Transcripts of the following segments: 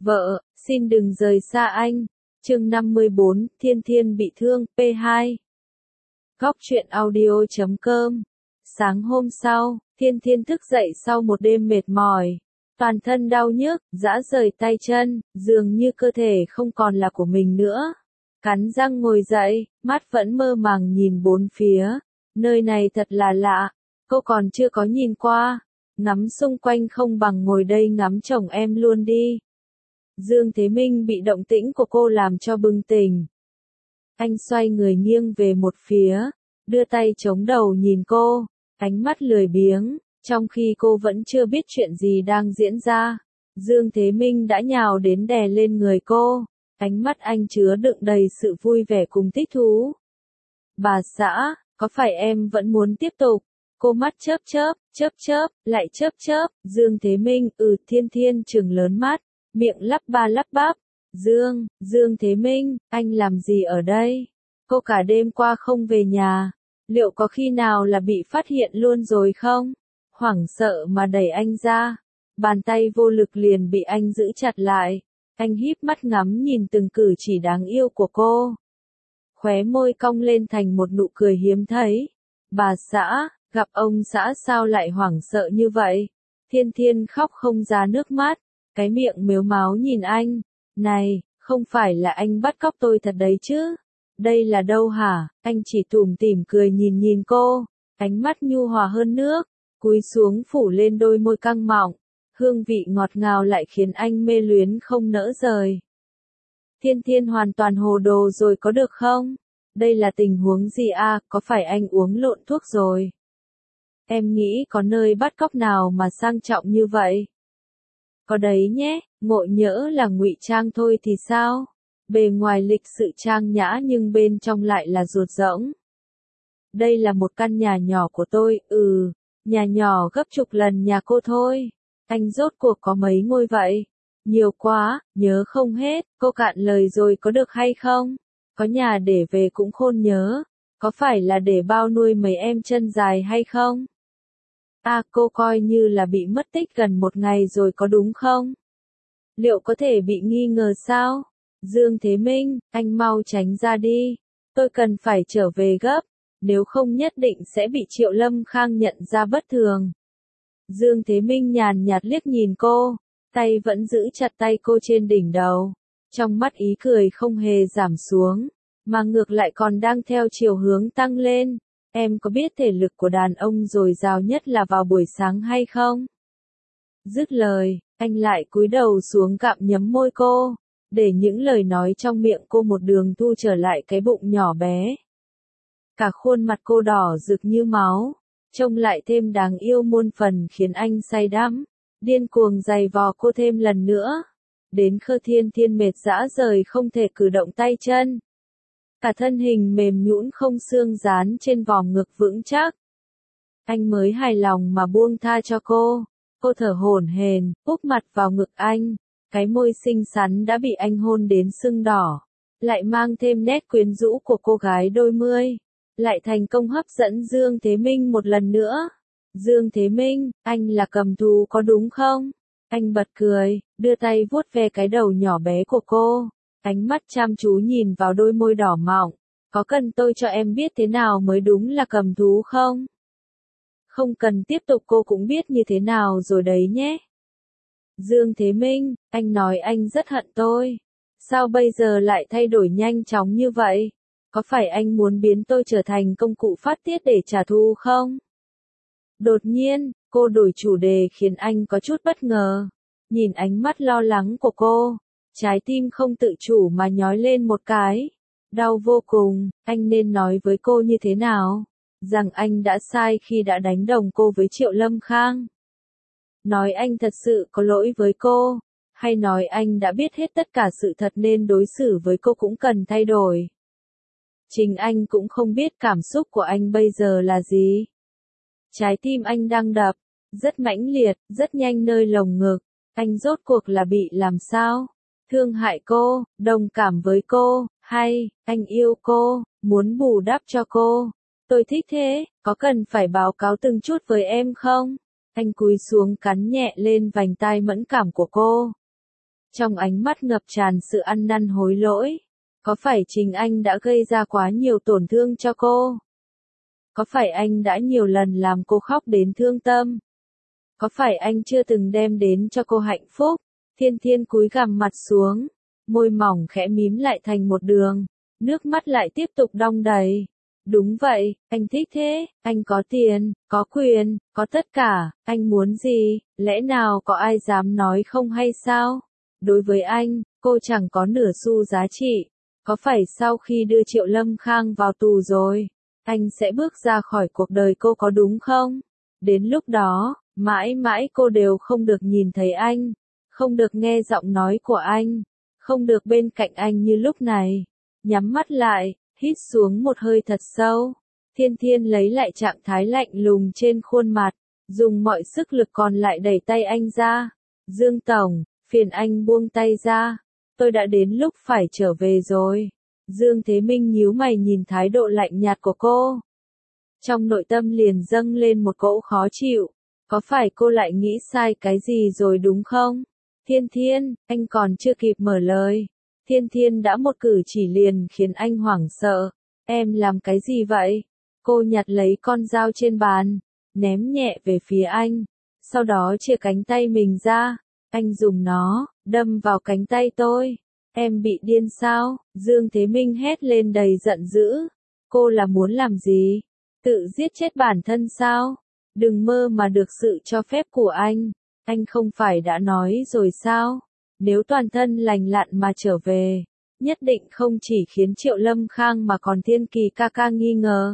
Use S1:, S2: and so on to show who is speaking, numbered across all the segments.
S1: Vợ, xin đừng rời xa anh. Chương 54, Thiên Thiên bị thương, P2. Góc truyện audio.com. Sáng hôm sau, Thiên Thiên thức dậy sau một đêm mệt mỏi. Toàn thân đau nhức, rã rời tay chân, dường như cơ thể không còn là của mình nữa. Cắn răng ngồi dậy, mắt vẫn mơ màng nhìn bốn phía. Nơi này thật là lạ, cô còn chưa có nhìn qua. Ngắm xung quanh không bằng ngồi đây ngắm chồng em luôn đi. Dương Thế Minh bị động tĩnh của cô làm cho bừng tỉnh. Anh xoay người nghiêng về một phía, đưa tay chống đầu nhìn cô, ánh mắt lười biếng, trong khi cô vẫn chưa biết chuyện gì đang diễn ra. Dương Thế Minh đã nhào đến đè lên người cô, ánh mắt anh chứa đựng đầy sự vui vẻ cùng thích thú. Bà xã, có phải em vẫn muốn tiếp tục? Cô mắt chớp, lại chớp, Dương Thế Minh, Thiên Thiên trừng lớn mắt, miệng lắp ba lắp bắp. Dương Thế Minh, anh làm gì ở đây? Cô cả đêm qua không về nhà, liệu có khi nào là bị phát hiện luôn rồi không? Hoảng sợ mà đẩy anh ra, bàn tay vô lực liền bị anh giữ chặt lại. Anh híp mắt ngắm nhìn từng cử chỉ đáng yêu của cô. Khóe môi cong lên thành một nụ cười hiếm thấy. Bà xã, gặp ông xã sao lại hoảng sợ như vậy? Thiên Thiên khóc không ra nước mắt, cái miệng mếu máo nhìn anh. Này, không phải là anh bắt cóc tôi thật đấy chứ? Đây là đâu hả? Anh chỉ tủm tỉm cười nhìn cô, ánh mắt nhu hòa hơn nước, cúi xuống phủ lên đôi môi căng mọng. Hương vị ngọt ngào lại khiến anh mê luyến không nỡ rời. Thiên Thiên hoàn toàn hồ đồ rồi có được không? Đây là tình huống gì à, có phải anh uống lộn thuốc rồi? Em nghĩ có nơi bắt cóc nào mà sang trọng như vậy? Có đấy nhé, ngộ nhỡ là ngụy trang thôi thì sao? Bề ngoài lịch sự trang nhã nhưng bên trong lại là ruột rỗng. Đây là một căn nhà nhỏ của tôi, nhà nhỏ gấp chục lần nhà cô thôi. Anh rốt cuộc có mấy ngôi vậy? Nhiều quá, nhớ không hết, cô cạn lời rồi có được hay không? Có nhà để về cũng khôn nhớ, có phải là để bao nuôi mấy em chân dài hay không? À, cô coi như là bị mất tích gần một ngày rồi có đúng không? Liệu có thể bị nghi ngờ sao? Dương Thế Minh, anh mau tránh ra đi. Tôi cần phải trở về gấp, nếu không nhất định sẽ bị Triệu Lâm Khang nhận ra bất thường. Dương Thế Minh nhàn nhạt liếc nhìn cô, tay vẫn giữ chặt tay cô trên đỉnh đầu. Trong mắt ý cười không hề giảm xuống, mà ngược lại còn đang theo chiều hướng tăng lên. Em có biết thể lực của đàn ông dồi dào nhất là vào buổi sáng hay không? Dứt lời, anh lại cúi đầu xuống gặm nhấm môi cô, để những lời nói trong miệng cô một đường thu trở lại cái bụng nhỏ bé. Cả khuôn mặt cô đỏ rực như máu, trông lại thêm đáng yêu muôn phần khiến anh say đắm, điên cuồng giày vò cô thêm lần nữa. Đến Thiên Thiên mệt rã rời không thể cử động tay chân. Cả thân hình mềm nhũn không xương dán trên vòng ngực vững chắc. Anh mới hài lòng mà buông tha cho cô. Cô thở hổn hển, úp mặt vào ngực anh. Cái môi xinh xắn đã bị anh hôn đến sưng đỏ. Lại mang thêm nét quyến rũ của cô gái đôi mươi. Lại thành công hấp dẫn Dương Thế Minh một lần nữa. Dương Thế Minh, anh là cầm thú có đúng không? Anh bật cười, đưa tay vuốt ve cái đầu nhỏ bé của cô. Ánh mắt chăm chú nhìn vào đôi môi đỏ mọng. Có cần tôi cho em biết thế nào mới đúng là cầm thú không? Không cần tiếp tục, cô cũng biết như thế nào rồi đấy nhé. Dương Thế Minh, anh nói anh rất hận tôi. Sao bây giờ lại thay đổi nhanh chóng như vậy? Có phải anh muốn biến tôi trở thành công cụ phát tiết để trả thù không? Đột nhiên, cô đổi chủ đề khiến anh có chút bất ngờ. Nhìn ánh mắt lo lắng của cô, trái tim không tự chủ mà nhói lên một cái. Đau vô cùng, anh nên nói với cô như thế nào? Rằng anh đã sai khi đã đánh đồng cô với Triệu Lâm Khang. Nói anh thật sự có lỗi với cô, hay nói anh đã biết hết tất cả sự thật nên đối xử với cô cũng cần thay đổi. Chính anh cũng không biết cảm xúc của anh bây giờ là gì. Trái tim anh đang đập, rất mãnh liệt, rất nhanh nơi lồng ngực. Anh rốt cuộc là bị làm sao? Thương hại cô, đồng cảm với cô, hay, anh yêu cô, muốn bù đắp cho cô. Tôi thích thế, có cần phải báo cáo từng chút với em không? Anh cúi xuống cắn nhẹ lên vành tai mẫn cảm của cô. trong ánh mắt ngập tràn sự ăn năn hối lỗi. Có phải chính anh đã gây ra quá nhiều tổn thương cho cô? Có phải anh đã nhiều lần làm cô khóc đến thương tâm? Có phải anh chưa từng đem đến cho cô hạnh phúc? Thiên Thiên cúi gằm mặt xuống, môi mỏng khẽ mím lại thành một đường, nước mắt lại tiếp tục đong đầy. Đúng vậy, anh thích thế, anh có tiền, có quyền, có tất cả, anh muốn gì, lẽ nào có ai dám nói không hay sao? Đối với anh, cô chẳng có nửa xu giá trị. Có phải sau khi đưa Triệu Lâm Khang vào tù rồi, anh sẽ bước ra khỏi cuộc đời cô có đúng không? Đến lúc đó, mãi mãi cô đều không được nhìn thấy anh, không được nghe giọng nói của anh, không được bên cạnh anh như lúc này. Nhắm mắt lại, hít xuống một hơi thật sâu. Thiên Thiên lấy lại trạng thái lạnh lùng trên khuôn mặt, dùng mọi sức lực còn lại đẩy tay anh ra. Dương Tổng, phiền anh buông tay ra, tôi đã đến lúc phải trở về rồi. Dương Thế Minh nhíu mày nhìn thái độ lạnh nhạt của cô. Trong nội tâm liền dâng lên một cỗ khó chịu. Có phải cô lại nghĩ sai cái gì rồi đúng không? Thiên Thiên, anh còn chưa kịp mở lời. Thiên Thiên đã một cử chỉ liền khiến anh hoảng sợ. Em làm cái gì vậy? Cô nhặt lấy con dao trên bàn, ném nhẹ về phía anh. Sau đó chia cánh tay mình ra. Anh dùng nó, đâm vào cánh tay tôi. Em bị điên sao? Dương Thế Minh hét lên đầy giận dữ. Cô là muốn làm gì? Tự giết chết bản thân sao? Đừng mơ mà được sự cho phép của anh. Anh không phải đã nói rồi sao? Nếu toàn thân lành lặn mà trở về, nhất định không chỉ khiến Triệu Lâm Khang mà còn Thiên Kỳ ca ca nghi ngờ.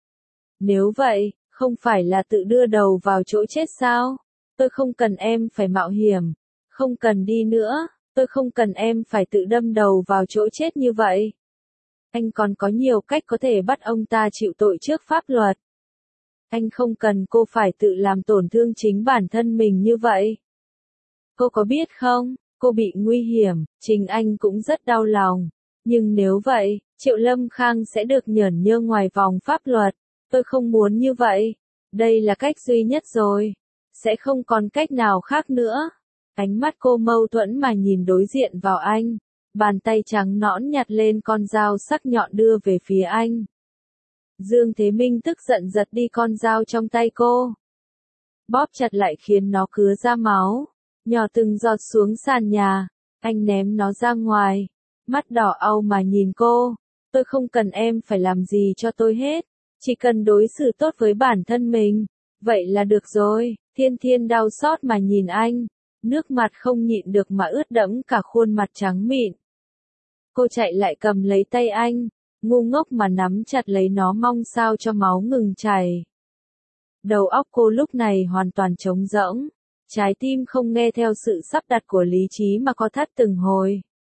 S1: Nếu vậy, không phải là tự đưa đầu vào chỗ chết sao? Tôi không cần em phải mạo hiểm. Không cần đi nữa, tôi không cần em phải tự đâm đầu vào chỗ chết như vậy. Anh còn có nhiều cách có thể bắt ông ta chịu tội trước pháp luật. Anh không cần cô phải tự làm tổn thương chính bản thân mình như vậy. Cô có biết không, cô bị nguy hiểm, chính anh cũng rất đau lòng. Nhưng nếu vậy, Triệu Lâm Khang sẽ được nhởn nhơ ngoài vòng pháp luật. Tôi không muốn như vậy. Đây là cách duy nhất rồi. Sẽ không còn cách nào khác nữa. Ánh mắt cô mâu thuẫn mà nhìn đối diện vào anh. Bàn tay trắng nõn nhặt lên con dao sắc nhọn đưa về phía anh. Dương Thế Minh tức giận giật đi con dao trong tay cô. Bóp chặt lại khiến nó cứa ra máu. Nhỏ từng giọt xuống sàn nhà. Anh ném nó ra ngoài. Mắt đỏ au mà nhìn cô. Tôi không cần em phải làm gì cho tôi hết. Chỉ cần đối xử tốt với bản thân mình. Vậy là được rồi. Thiên Thiên đau xót mà nhìn anh. Nước mặt không nhịn được mà ướt đẫm cả khuôn mặt trắng mịn. Cô chạy lại cầm lấy tay anh, ngu ngốc mà nắm chặt lấy nó mong sao cho máu ngừng chảy. Đầu óc cô lúc này hoàn toàn trống rỗng, trái tim không nghe theo sự sắp đặt của lý trí mà co thắt từng hồi.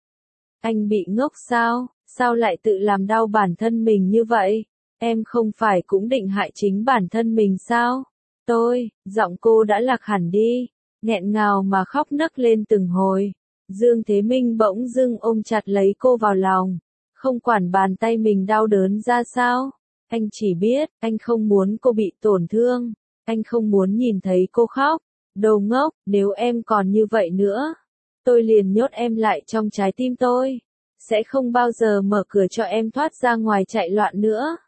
S1: Anh bị ngốc sao? Sao lại tự làm đau bản thân mình như vậy? Em không phải cũng định hại chính bản thân mình sao? Giọng cô đã lạc hẳn đi, nghẹn ngào mà khóc nấc lên từng hồi. Dương Thế Minh bỗng dưng ôm chặt lấy cô vào lòng, không quản bàn tay mình đau đớn ra sao. Anh chỉ biết, anh không muốn cô bị tổn thương, anh không muốn nhìn thấy cô khóc. Đồ ngốc, nếu em còn như vậy nữa, tôi liền nhốt em lại trong trái tim tôi, sẽ không bao giờ mở cửa cho em thoát ra ngoài chạy loạn nữa.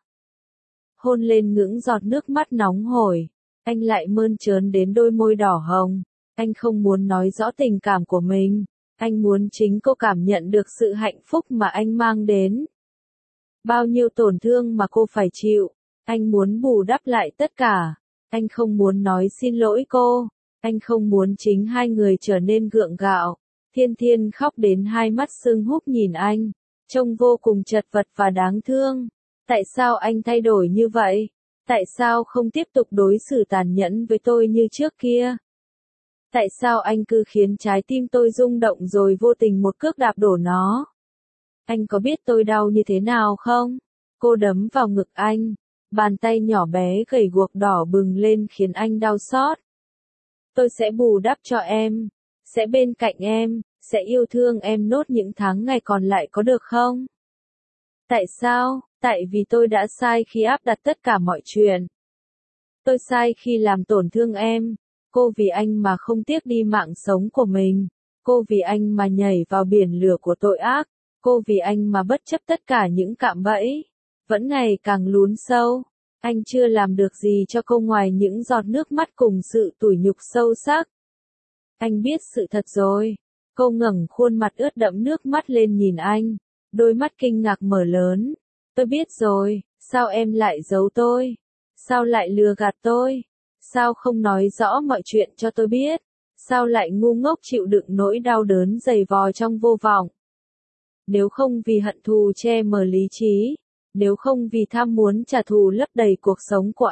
S1: Hôn lên những giọt nước mắt nóng hổi, anh lại mơn trớn đến đôi môi đỏ hồng. Anh không muốn nói rõ tình cảm của mình. Anh muốn chính cô cảm nhận được sự hạnh phúc mà anh mang đến. Bao nhiêu tổn thương mà cô phải chịu. Anh muốn bù đắp lại tất cả. Anh không muốn nói xin lỗi cô. Anh không muốn chính hai người trở nên gượng gạo. Thiên Thiên khóc đến hai mắt sưng húp nhìn anh. Trông vô cùng chật vật và đáng thương. Tại sao anh thay đổi như vậy? Tại sao không tiếp tục đối xử tàn nhẫn với tôi như trước kia? Tại sao anh cứ khiến trái tim tôi rung động rồi vô tình một cước đạp đổ nó? Anh có biết tôi đau như thế nào không? Cô đấm vào ngực anh. Bàn tay nhỏ bé gầy guộc đỏ bừng lên khiến anh đau xót. Tôi sẽ bù đắp cho em. Sẽ bên cạnh em. Sẽ yêu thương em nốt những tháng ngày còn lại có được không? Tại sao? Tại vì tôi đã sai khi áp đặt tất cả mọi chuyện. Tôi sai khi làm tổn thương em. Cô vì anh mà không tiếc đi mạng sống của mình. Cô vì anh mà nhảy vào biển lửa của tội ác. Cô vì anh mà bất chấp tất cả những cạm bẫy. Vẫn ngày càng lún sâu. Anh chưa làm được gì cho cô ngoài những giọt nước mắt cùng sự tủi nhục sâu sắc. Anh biết sự thật rồi. Cô ngẩng khuôn mặt ướt đẫm nước mắt lên nhìn anh. Đôi mắt kinh ngạc mở lớn. Tôi biết rồi, sao em lại giấu tôi? Sao lại lừa gạt tôi? Sao không nói rõ mọi chuyện cho tôi biết? Sao lại ngu ngốc chịu đựng nỗi đau đớn dày vò trong vô vọng? Nếu không vì hận thù che mờ lý trí, nếu không vì tham muốn trả thù lấp đầy cuộc sống của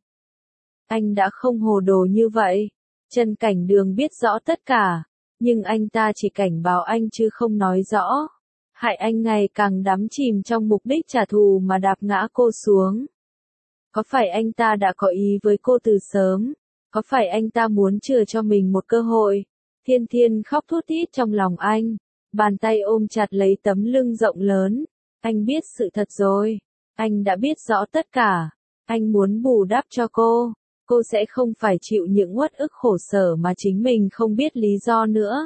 S1: anh đã không hồ đồ như vậy. Trần Cảnh Đường biết rõ tất cả, nhưng anh ta chỉ cảnh báo anh chứ không nói rõ. Hại anh ngày càng đắm chìm trong mục đích trả thù mà đạp ngã cô xuống. Có phải anh ta đã có ý với cô từ sớm? Có phải anh ta muốn chừa cho mình một cơ hội? Thiên Thiên khóc thút thít trong lòng anh. Bàn tay ôm chặt lấy tấm lưng rộng lớn. Anh biết sự thật rồi. Anh đã biết rõ tất cả. Anh muốn bù đắp cho cô. Cô sẽ không phải chịu những uất ức khổ sở mà chính mình không biết lý do nữa.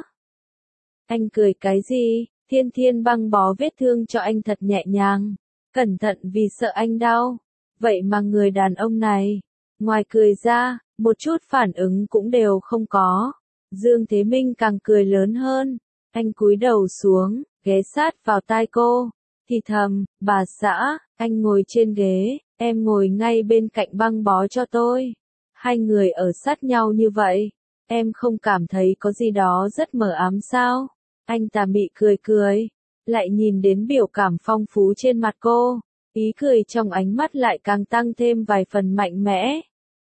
S1: Anh cười cái gì? Thiên Thiên băng bó vết thương cho anh thật nhẹ nhàng. Cẩn thận vì sợ anh đau. Vậy mà người đàn ông này, ngoài cười ra, một chút phản ứng cũng đều không có. Dương Thế Minh càng cười lớn hơn. Anh cúi đầu xuống, ghé sát vào tai cô. Thì thầm, bà xã, anh ngồi trên ghế, em ngồi ngay bên cạnh băng bó cho tôi. Hai người ở sát nhau như vậy, em không cảm thấy có gì đó rất mờ ám sao? Anh tà mị cười cười, lại nhìn đến biểu cảm phong phú trên mặt cô, ý cười trong ánh mắt lại càng tăng thêm vài phần mạnh mẽ.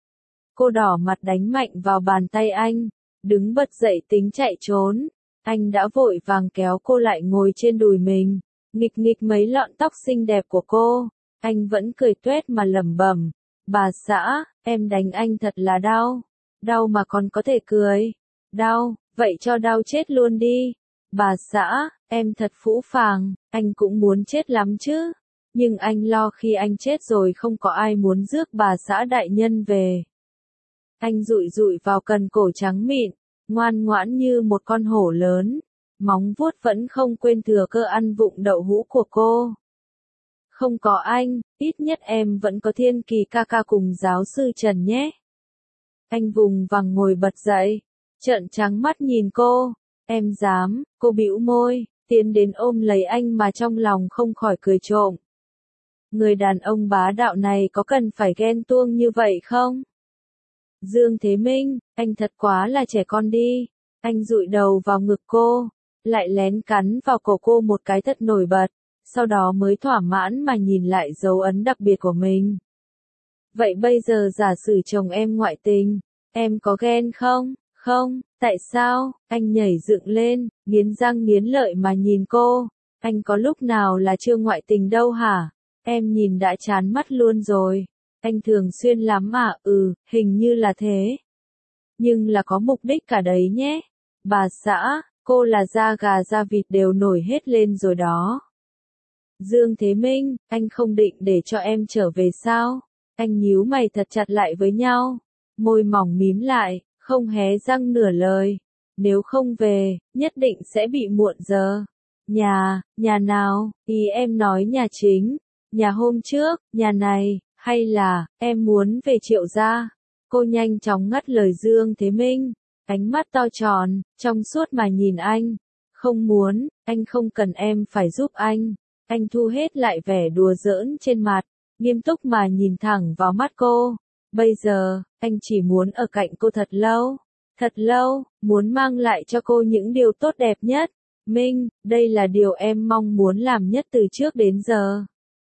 S1: Cô đỏ mặt đánh mạnh vào bàn tay anh, đứng bật dậy tính chạy trốn. Anh đã vội vàng kéo cô lại ngồi trên đùi mình, nghịch nghịch mấy lọn tóc xinh đẹp của cô. Anh vẫn cười tuét mà lẩm bẩm, bà xã, em đánh anh thật là đau. Đau mà còn có thể cười. Đau, vậy cho đau chết luôn đi. Bà xã, em thật phũ phàng, anh cũng muốn chết lắm chứ. Nhưng anh lo khi anh chết rồi không có ai muốn rước bà xã đại nhân về. Anh dụi dụi vào cần cổ trắng mịn, ngoan ngoãn như một con hổ lớn. Móng vuốt vẫn không quên thừa cơ ăn vụng đậu hũ của cô. Không có anh, ít nhất em vẫn có Thiên Kỳ ca ca cùng giáo sư Trần nhé. Anh vùng vằng ngồi bật dậy, trợn trắng mắt nhìn cô. Em dám, cô bĩu môi, tiến đến ôm lấy anh mà trong lòng không khỏi cười trộm. Người đàn ông bá đạo này có cần phải ghen tuông như vậy không? Dương Thế Minh, anh thật quá là trẻ con đi. Anh dụi đầu vào ngực cô, lại lén cắn vào cổ cô một cái thật nổi bật, sau đó mới thỏa mãn mà nhìn lại dấu ấn đặc biệt của mình. Vậy bây giờ giả sử chồng em ngoại tình, em có ghen không? Không, tại sao? Anh nhảy dựng lên, nghiến răng nghiến lợi mà nhìn cô. Anh có lúc nào là chưa ngoại tình đâu hả? Em nhìn đã chán mắt luôn rồi. Anh thường xuyên lắm mà, hình như là thế. Nhưng là có mục đích cả đấy nhé. Bà xã, cô là da gà da vịt đều nổi hết lên rồi đó. Dương Thế Minh, anh không định để cho em trở về sao? Anh nhíu mày thật chặt lại với nhau. Môi mỏng mím lại, không hé răng nửa lời. Nếu không về, nhất định sẽ bị muộn giờ. Nhà nào? Ý em nói nhà chính. Nhà hôm trước, nhà này, hay là, em muốn về Triệu gia? Cô nhanh chóng ngắt lời Dương Thế Minh. Ánh mắt to tròn, trong suốt mà nhìn anh. Không muốn, anh không cần em phải giúp anh. Anh thu hết lại vẻ đùa giỡn trên mặt, nghiêm túc mà nhìn thẳng vào mắt cô. Bây giờ, anh chỉ muốn ở cạnh cô thật lâu, muốn mang lại cho cô những điều tốt đẹp nhất. Minh, đây là điều em mong muốn làm nhất từ trước đến giờ.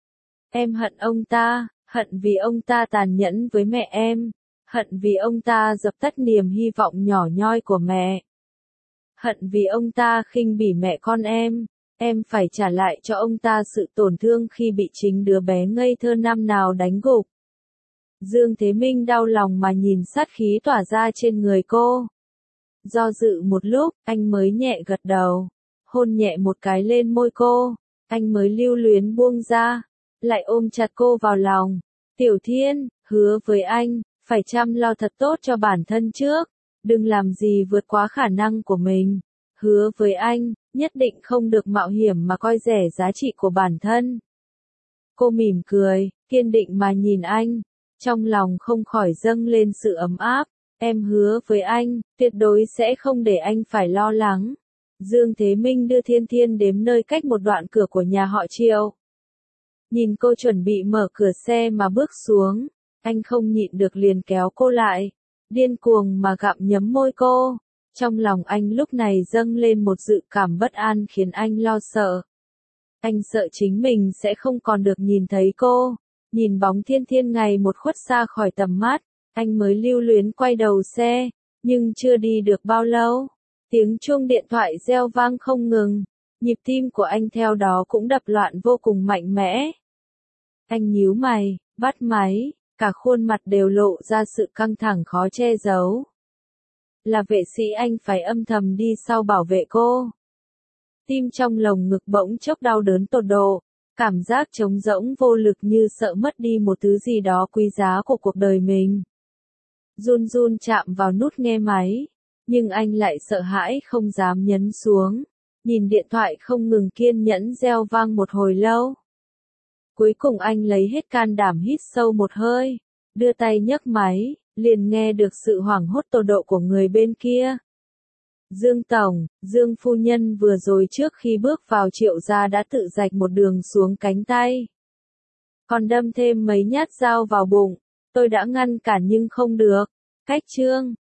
S1: Em hận ông ta, hận vì ông ta tàn nhẫn với mẹ em, hận vì ông ta dập tắt niềm hy vọng nhỏ nhoi của mẹ. Hận vì ông ta khinh bỉ mẹ con em phải trả lại cho ông ta sự tổn thương khi bị chính đứa bé ngây thơ năm nào đánh gục. Dương Thế Minh đau lòng mà nhìn sát khí tỏa ra trên người cô. Do dự một lúc, anh mới nhẹ gật đầu, hôn nhẹ một cái lên môi cô, anh mới lưu luyến buông ra, lại ôm chặt cô vào lòng. Tiểu Thiên, hứa với anh, phải chăm lo thật tốt cho bản thân trước, đừng làm gì vượt quá khả năng của mình. Hứa với anh, nhất định không được mạo hiểm mà coi rẻ giá trị của bản thân. Cô mỉm cười, kiên định mà nhìn anh, trong lòng không khỏi dâng lên sự ấm áp. Em hứa với anh, tuyệt đối sẽ không để anh phải lo lắng. Dương Thế Minh đưa Thiên Thiên đến nơi cách một đoạn cửa của nhà họ Triệu. Nhìn cô chuẩn bị mở cửa xe mà bước xuống, anh không nhịn được liền kéo cô lại, điên cuồng mà gặm nhấm môi cô. Trong lòng anh lúc này dâng lên một dự cảm bất an khiến anh lo sợ. Anh sợ chính mình sẽ không còn được nhìn thấy cô. Nhìn bóng Thiên Thiên ngày một khuất xa khỏi tầm mắt, anh mới lưu luyến quay đầu xe, nhưng chưa đi được bao lâu. Tiếng chuông điện thoại reo vang không ngừng, nhịp tim của anh theo đó cũng đập loạn vô cùng mạnh mẽ. Anh nhíu mày, bắt máy, cả khuôn mặt đều lộ ra sự căng thẳng khó che giấu. Là vệ sĩ, anh phải âm thầm đi sau bảo vệ cô. Tim trong lồng ngực bỗng chốc đau đớn tột độ, cảm giác trống rỗng vô lực như sợ mất đi một thứ gì đó quý giá của cuộc đời mình. Run run chạm vào nút nghe máy, nhưng anh lại sợ hãi không dám nhấn xuống. Nhìn điện thoại không ngừng kiên nhẫn reo vang một hồi lâu. Cuối cùng anh lấy hết can đảm hít sâu một hơi, đưa tay nhấc máy, liền nghe được sự hoảng hốt tột độ của người bên kia. Dương Tổng, Dương Phu Nhân vừa rồi trước khi bước vào Triệu gia đã tự rạch một đường xuống cánh tay. Còn đâm thêm mấy nhát dao vào bụng, tôi đã ngăn cản nhưng không được. Cách Trương,